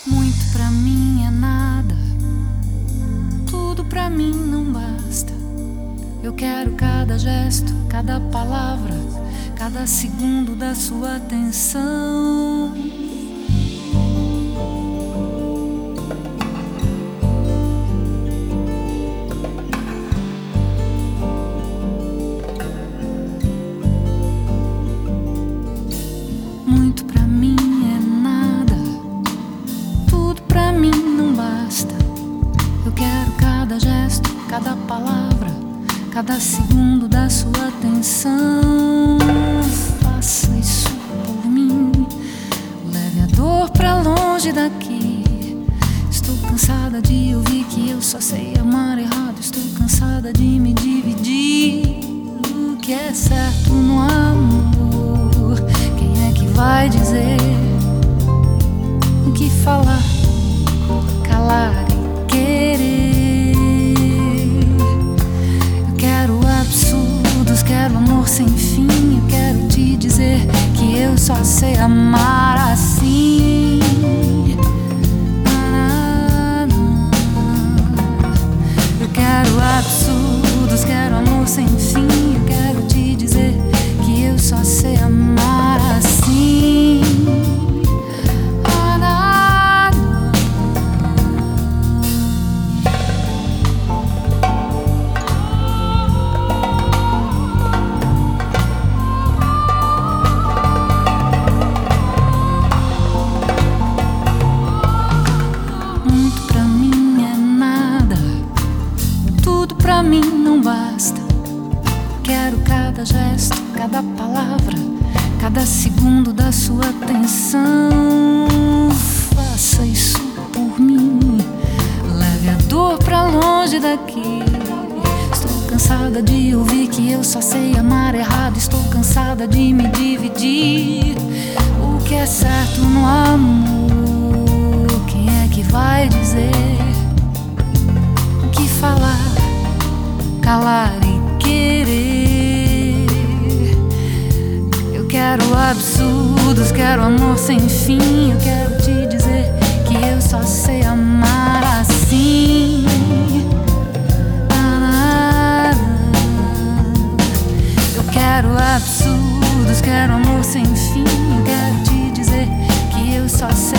Muito pra mim é nada, tudo pra mim não basta. Eu quero cada gesto, cada palavra, cada segundo da sua atenção. Muito pra mim é nada, tudo pra mim não basta. Eu quero cada gesto, cada palavra, cada segundo da sua atenção. Faça isso por mim, leve a dor pra longe daqui. Estou cansada de ouvir que eu só sei amar errado. Estou cansada de me dividir. O que é certo no amor? Quem é que vai dizer? O que falar, calar e querer? Eu quero absurdos, quero amor sem fim. Eu quero te dizer que eu só sei amar assim. Eu quero absurdos, quero amor sem fim. Eu quero te dizer que eu só sei amar assim. Muito pra mim é nada, tudo pra mim não basta. Quero cada gesto, cada palavra, cada segundo da sua atenção. Faça isso por mim, leve a dor pra longe daqui. Estou cansada de ouvir que eu só sei amar errado. Estou cansada de me dividir. O que é certo no amor? Quem é que vai dizer? O que falar, calar e querer? Eu quero absurdos, quero amor sem fim. Eu quero te dizer que eu só sei amar assim. Eu quero absurdos, quero amor sem fim. Eu quero te dizer que eu só sei